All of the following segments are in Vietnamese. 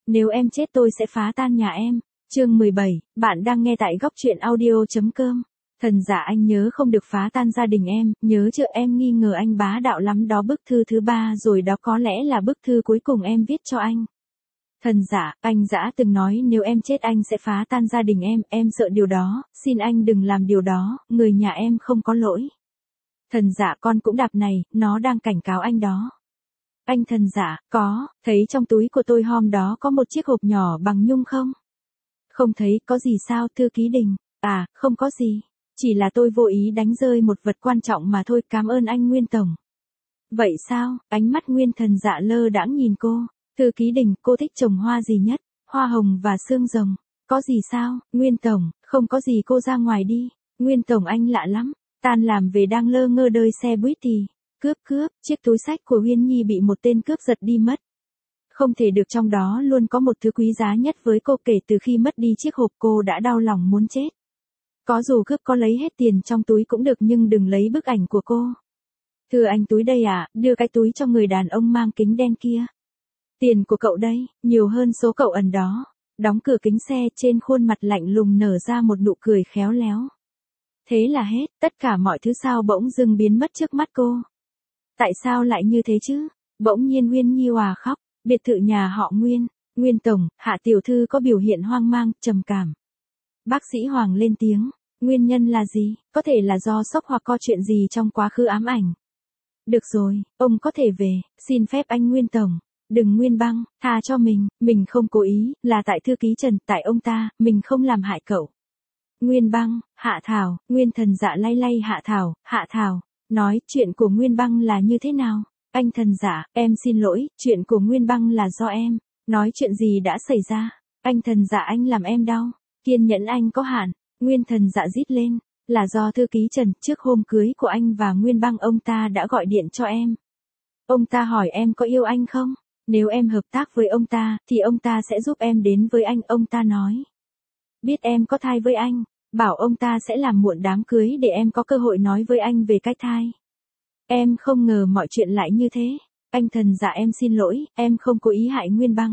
nếu em chết tôi sẽ phá tan nhà em. Chương 17, bạn đang nghe tại góc truyện audio.com. Thần giả anh nhớ không được phá tan gia đình em, nhớ chưa em nghi ngờ anh bá đạo lắm đó bức thư thứ 3 rồi đó có lẽ là bức thư cuối cùng em viết cho anh. Thần giả, anh dã từng nói nếu em chết anh sẽ phá tan gia đình em sợ điều đó, xin anh đừng làm điều đó, người nhà em không có lỗi. Thần giả con cũng đạp này, nó đang cảnh cáo anh đó. Anh thần giả, có, thấy trong túi của tôi hôm đó có một chiếc hộp nhỏ bằng nhung không? Không thấy, có gì sao thư ký Đình? À, không có gì. Chỉ là tôi vô ý đánh rơi một vật quan trọng mà thôi, cảm ơn anh Nguyên Tổng. Vậy sao? Ánh mắt Nguyên thần dạ lơ đãng nhìn cô. Thư ký Đình, cô thích trồng hoa gì nhất? Hoa hồng và xương rồng. Có gì sao? Nguyên Tổng, không có gì cô ra ngoài đi. Nguyên Tổng anh lạ lắm. Tan làm về đang lơ ngơ đợi xe buýt thì cướp, chiếc túi xách của Uyên Nhi bị một tên cướp giật đi mất. Không thể được, trong đó luôn có một thứ quý giá nhất với cô, kể từ khi mất đi chiếc hộp cô đã đau lòng muốn chết. Có dù cướp có lấy hết tiền trong túi cũng được nhưng đừng lấy bức ảnh của cô. Thưa anh, túi đây ạ, đưa cái túi cho người đàn ông mang kính đen kia. Tiền của cậu đây, nhiều hơn số cậu ẩn đó. Đóng cửa kính xe, trên khuôn mặt lạnh lùng nở ra một nụ cười khéo léo. Thế là hết, tất cả mọi thứ sao bỗng dưng biến mất trước mắt cô. Tại sao lại như thế chứ? Bỗng nhiên Nguyên Nhi òa khóc. Biệt thự nhà họ Nguyên. Nguyên Tổng, Hạ tiểu thư có biểu hiện hoang mang, trầm cảm. Bác sĩ Hoàng lên tiếng. Nguyên nhân là gì? Có thể là do sốc hoặc có chuyện gì trong quá khứ ám ảnh. Được rồi, ông có thể về, xin phép anh Nguyên Tổng. Đừng Nguyên Băng, tha cho mình không cố ý, là tại thư ký Trần, tại ông ta, mình không làm hại cậu. Nguyên Băng, Hạ Thảo, Nguyên thần dạ lay Hạ Thảo, nói chuyện của Nguyên Băng là như thế nào? Anh thần giả, em xin lỗi, chuyện của Nguyên Băng là do em. Nói chuyện gì đã xảy ra? Anh thần giả anh làm em đau. Kiên nhẫn anh có hạn. Nguyên thần dạ rít lên. Là do thư ký Trần, trước hôm cưới của anh và Nguyên Băng ông ta đã gọi điện cho em. Ông ta hỏi em có yêu anh không? Nếu em hợp tác với ông ta, thì ông ta sẽ giúp em đến với anh, ông ta nói. Biết em có thai với anh, bảo ông ta sẽ làm muộn đám cưới để em có cơ hội nói với anh về cái thai. Em không ngờ mọi chuyện lại như thế. Anh thần dạ em xin lỗi, em không cố ý hại Nguyên Băng.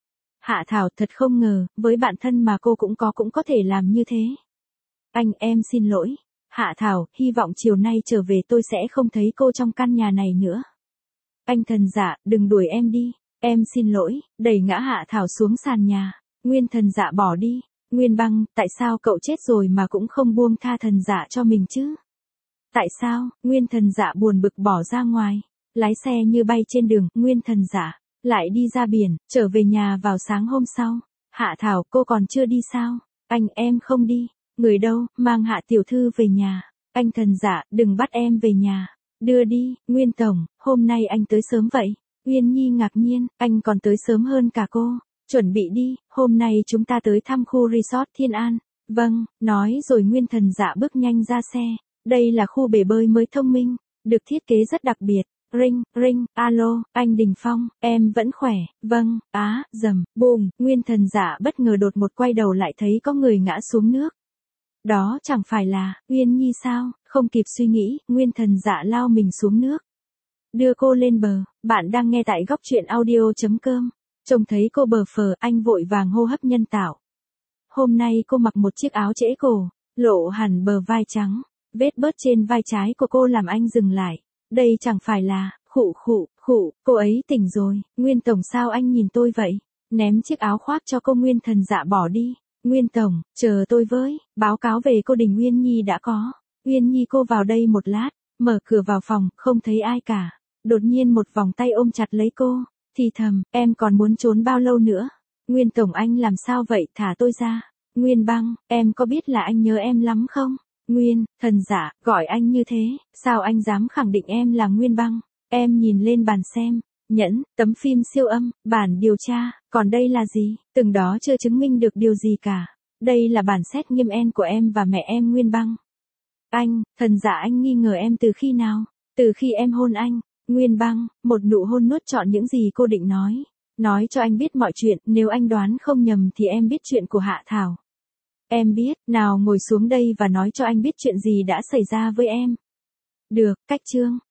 Hạ Thảo, thật không ngờ, với bạn thân mà cô cũng có thể làm như thế. Anh, em xin lỗi. Hạ Thảo, hy vọng chiều nay trở về tôi sẽ không thấy cô trong căn nhà này nữa. Anh thần dạ, đừng đuổi em đi. Em xin lỗi, đẩy ngã Hạ Thảo xuống sàn nhà. Nguyên thần dạ bỏ đi. Nguyên Băng, tại sao cậu chết rồi mà cũng không buông tha thần dạ cho mình chứ? Tại sao? Nguyên thần dạ buồn bực bỏ ra ngoài. Lái xe như bay trên đường, Nguyên thần dạ lại đi ra biển, trở về nhà vào sáng hôm sau. Hạ Thảo, cô còn chưa đi sao? Anh, em không đi. Người đâu, mang Hạ tiểu thư về nhà. Anh thần dạ, đừng bắt em về nhà. Đưa đi, Nguyên Tổng, hôm nay anh tới sớm vậy. Uyên Nhi ngạc nhiên, anh còn tới sớm hơn cả cô. Chuẩn bị đi, hôm nay chúng ta tới thăm khu resort Thiên An. Vâng, nói rồi Nguyên thần dạ bước nhanh ra xe. Đây là khu bể bơi mới thông minh, được thiết kế rất đặc biệt. Ring, alo, anh Đình Phong, em vẫn khỏe, vâng, dầm, bùm, Nguyên thần giả bất ngờ đột một quay đầu lại thấy có người ngã xuống nước. Đó chẳng phải là Uyên Nhi sao? Không kịp suy nghĩ, Nguyên thần giả lao mình xuống nước. Đưa cô lên bờ, bạn đang nghe tại góc truyện audio.com. Trông thấy cô bờ phờ, anh vội vàng hô hấp nhân tạo. Hôm nay cô mặc một chiếc áo trễ cổ, lộ hẳn bờ vai trắng. Vết bớt trên vai trái của cô làm anh dừng lại. Đây chẳng phải là, khụ, cô ấy tỉnh rồi. Nguyên Tổng sao anh nhìn tôi vậy? Ném chiếc áo khoác cho cô. Nguyên thần dạ bỏ đi. Nguyên Tổng, chờ tôi với, báo cáo về cô Đình Uyên Nhi đã có. Uyên Nhi cô vào đây một lát, mở cửa vào phòng, không thấy ai cả. Đột nhiên một vòng tay ôm chặt lấy cô, thì thầm, em còn muốn trốn bao lâu nữa? Nguyên Tổng anh làm sao vậy, thả tôi ra. Nguyên Băng, em có biết là anh nhớ em lắm không? Nguyên, thần giả, gọi anh như thế, sao anh dám khẳng định em là Nguyên Băng? Em nhìn lên bàn xem, nhẫn, tấm phim siêu âm, bản điều tra, còn đây là gì? Từng đó chưa chứng minh được điều gì cả. Đây là bản xét nghiệm gen của em và mẹ em Nguyên Băng. Anh, thần giả anh nghi ngờ em từ khi nào? Từ khi em hôn anh. Nguyên Băng, một nụ hôn nuốt trọn những gì cô định nói. Nói cho anh biết mọi chuyện, nếu anh đoán không nhầm thì em biết chuyện của Hạ Thảo. Em biết, nào ngồi xuống đây và nói cho anh biết chuyện gì đã xảy ra với em. Được, cách chương.